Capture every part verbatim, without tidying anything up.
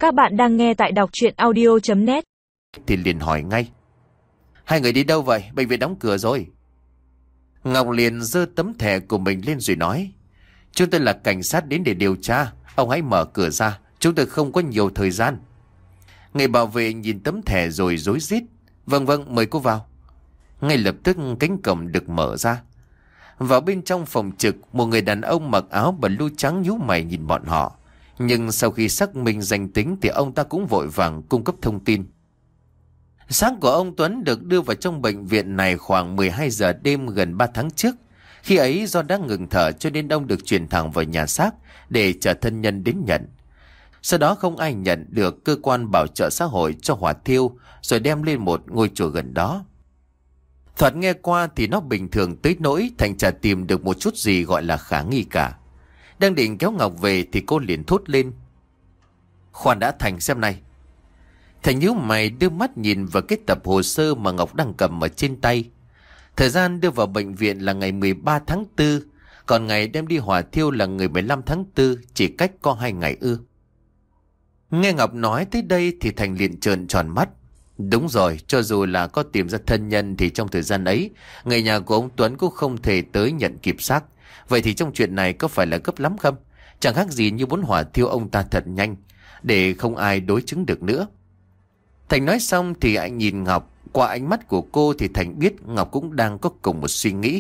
Các bạn đang nghe tại đọc truyện audio chấm net. Thì liền hỏi ngay: Hai người đi đâu vậy? Bệnh viện đóng cửa rồi. Ngọc liền giơ tấm thẻ của mình lên rồi nói: Chúng tôi là cảnh sát đến để điều tra. Ông hãy mở cửa ra, chúng tôi không có nhiều thời gian. Người bảo vệ nhìn tấm thẻ rồi rối rít: Vâng vâng, mời cô vào. Ngay lập tức cánh cổng được mở ra. Vào bên trong phòng trực, một người đàn ông mặc áo blue trắng nhíu mày nhìn bọn họ. Nhưng sau khi xác minh danh tính thì ông ta cũng vội vàng cung cấp thông tin. Xác của ông Tuấn được đưa vào trong bệnh viện này khoảng mười hai giờ đêm gần ba tháng trước. Khi ấy do đã ngừng thở cho nên ông được chuyển thẳng vào nhà xác để chờ thân nhân đến nhận. Sau đó không ai nhận được, cơ quan bảo trợ xã hội cho hỏa thiêu rồi đem lên một ngôi chùa gần đó. Thoạt nghe qua thì nó bình thường tới nỗi Thành chả tìm được một chút gì gọi là khả nghi cả. Đang định kéo Ngọc về thì cô liền thốt lên: Khoan đã Thành, xem này. Thành nhíu mày đưa mắt nhìn vào cái tập hồ sơ mà Ngọc đang cầm ở trên tay. Thời gian đưa vào bệnh viện là ngày mười ba tháng tư, còn ngày đem đi hỏa thiêu là ngày mười lăm tháng tư, chỉ cách có hai ngày ư. Nghe Ngọc nói tới đây thì Thành liền trợn tròn mắt. Đúng rồi, cho dù là có tìm ra thân nhân thì trong thời gian ấy, người nhà của ông Tuấn cũng không thể tới nhận kịp xác. Vậy thì trong chuyện này có phải là gấp lắm không? Chẳng khác gì như muốn hỏa thiêu ông ta thật nhanh, để không ai đối chứng được nữa. Thành nói xong thì anh nhìn Ngọc. Qua ánh mắt của cô thì Thành biết Ngọc cũng đang có cùng một suy nghĩ.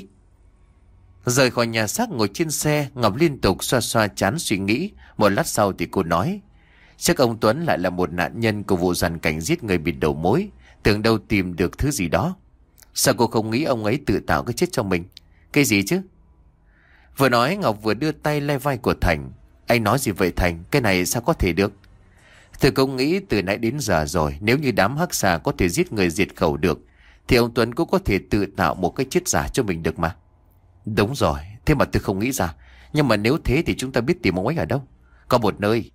Rời khỏi nhà xác ngồi trên xe, Ngọc liên tục xoa xoa trán suy nghĩ. Một lát sau thì cô nói: Chắc ông Tuấn lại là một nạn nhân của vụ giàn cảnh giết người bịt đầu mối. Tưởng đâu tìm được thứ gì đó. Sao cô không nghĩ ông ấy tự tạo cái chết cho mình? Cái gì chứ? Vừa nói Ngọc vừa đưa tay le vai của Thành. Anh nói gì vậy Thành? Cái này sao có thể được? Tôi cũng nghĩ từ nãy đến giờ rồi, nếu như đám hắc xà có thể giết người diệt khẩu được thì ông Tuấn cũng có thể tự tạo một cái chết giả cho mình được mà. Đúng rồi, thế mà tôi không nghĩ ra. Nhưng mà nếu thế thì chúng ta biết tìm ông ấy ở đâu? Có một nơi.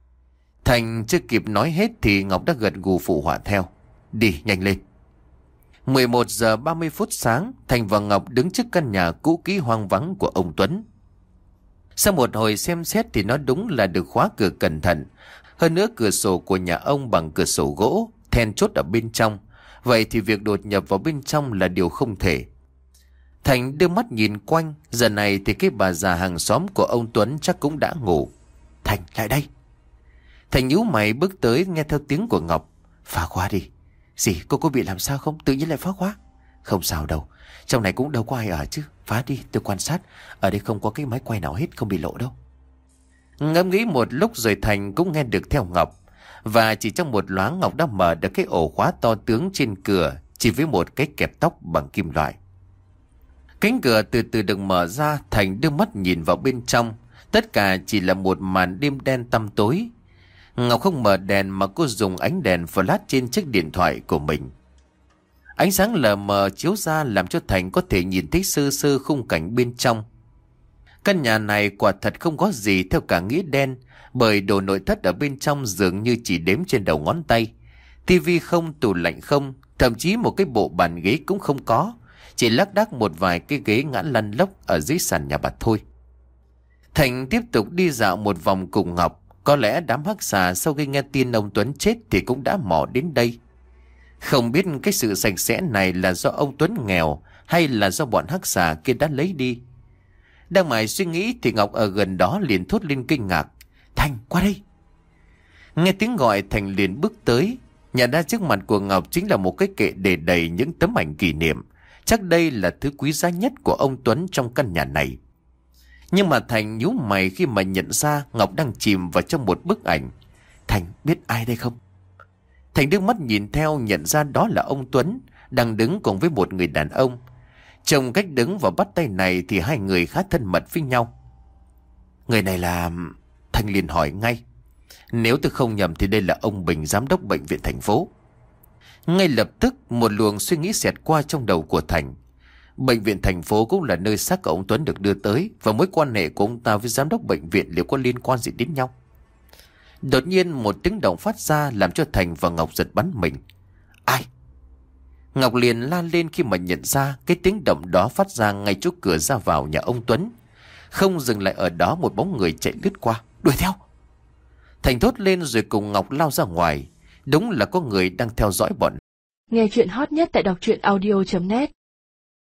Thành chưa kịp nói hết thì Ngọc đã gật gù phụ họa theo. Đi nhanh lên. mười một giờ ba mươi phút sáng, Thành và Ngọc đứng trước căn nhà cũ kỹ hoang vắng của ông Tuấn. Sau một hồi xem xét thì nó đúng là được khóa cửa cẩn thận. Hơn nữa cửa sổ của nhà ông bằng cửa sổ gỗ, then chốt ở bên trong. Vậy thì việc đột nhập vào bên trong là điều không thể. Thành đưa mắt nhìn quanh. Giờ này thì cái bà già hàng xóm của ông Tuấn chắc cũng đã ngủ. Thành, lại đây. Thành nhíu mày bước tới nghe theo tiếng của Ngọc. Phá khóa đi. Gì, cô có bị làm sao không? Tự nhiên lại phá khóa. Không sao đâu, trong này cũng đâu có ai ở chứ. Phá đi, tôi quan sát. Ở đây không có cái máy quay nào hết, không bị lộ đâu. Ngẫm nghĩ một lúc rồi Thành cũng nghe được theo Ngọc. Và chỉ trong một loáng Ngọc đã mở được cái ổ khóa to tướng trên cửa, chỉ với một cái kẹp tóc bằng kim loại. Cánh cửa từ từ được mở ra. Thành đưa mắt nhìn vào bên trong. Tất cả chỉ là một màn đêm đen tăm tối. Ngọc không mở đèn mà cô dùng ánh đèn flash trên chiếc điện thoại của mình. Ánh sáng lờ mờ chiếu ra làm cho Thành có thể nhìn thấy sơ sơ khung cảnh bên trong. Căn nhà này quả thật không có gì theo cả nghĩa đen, bởi đồ nội thất ở bên trong dường như chỉ đếm trên đầu ngón tay. Tivi không, tủ lạnh không, thậm chí một cái bộ bàn ghế cũng không có. Chỉ lác đác một vài cái ghế ngã lăn lóc ở dưới sàn nhà bạt thôi. Thành tiếp tục đi dạo một vòng cùng Ngọc. Có lẽ đám hắc xà sau khi nghe tin ông Tuấn chết thì cũng đã mò đến đây. Không biết cái sự sạch sẽ này là do ông Tuấn nghèo hay là do bọn hắc xà kia đã lấy đi. Đang mải suy nghĩ thì Ngọc ở gần đó liền thốt lên kinh ngạc. Thành, qua đây. Nghe tiếng gọi Thành liền bước tới. Nhận ra trước mặt của Ngọc chính là một cái kệ để đầy những tấm ảnh kỷ niệm. Chắc đây là thứ quý giá nhất của ông Tuấn trong căn nhà này. Nhưng mà Thành nhíu mày khi mà nhận ra Ngọc đang chìm vào trong một bức ảnh. Thành biết ai đây không? Thành đưa mắt nhìn theo, nhận ra đó là ông Tuấn đang đứng cùng với một người đàn ông. Trông cách đứng và bắt tay này thì hai người khá thân mật với nhau. Người này là... Thành liền hỏi ngay. Nếu tôi không nhầm thì đây là ông Bình, giám đốc bệnh viện thành phố. Ngay lập tức một luồng suy nghĩ xẹt qua trong đầu của Thành. Bệnh viện thành phố cũng là nơi xác của ông Tuấn được đưa tới, và mối quan hệ của ông ta với giám đốc bệnh viện liệu có liên quan gì đến nhau? Đột nhiên một tiếng động phát ra làm cho Thành và Ngọc giật bắn mình. Ai? Ngọc liền la lên khi mà nhận ra cái tiếng động đó phát ra ngay chỗ cửa ra vào nhà ông Tuấn. Không dừng lại ở đó, một bóng người chạy lướt qua. Đuổi theo! Thành thốt lên rồi cùng Ngọc lao ra ngoài. Đúng là có người đang theo dõi bọn. Nghe chuyện hot nhất tại đọc truyện audio chấm net.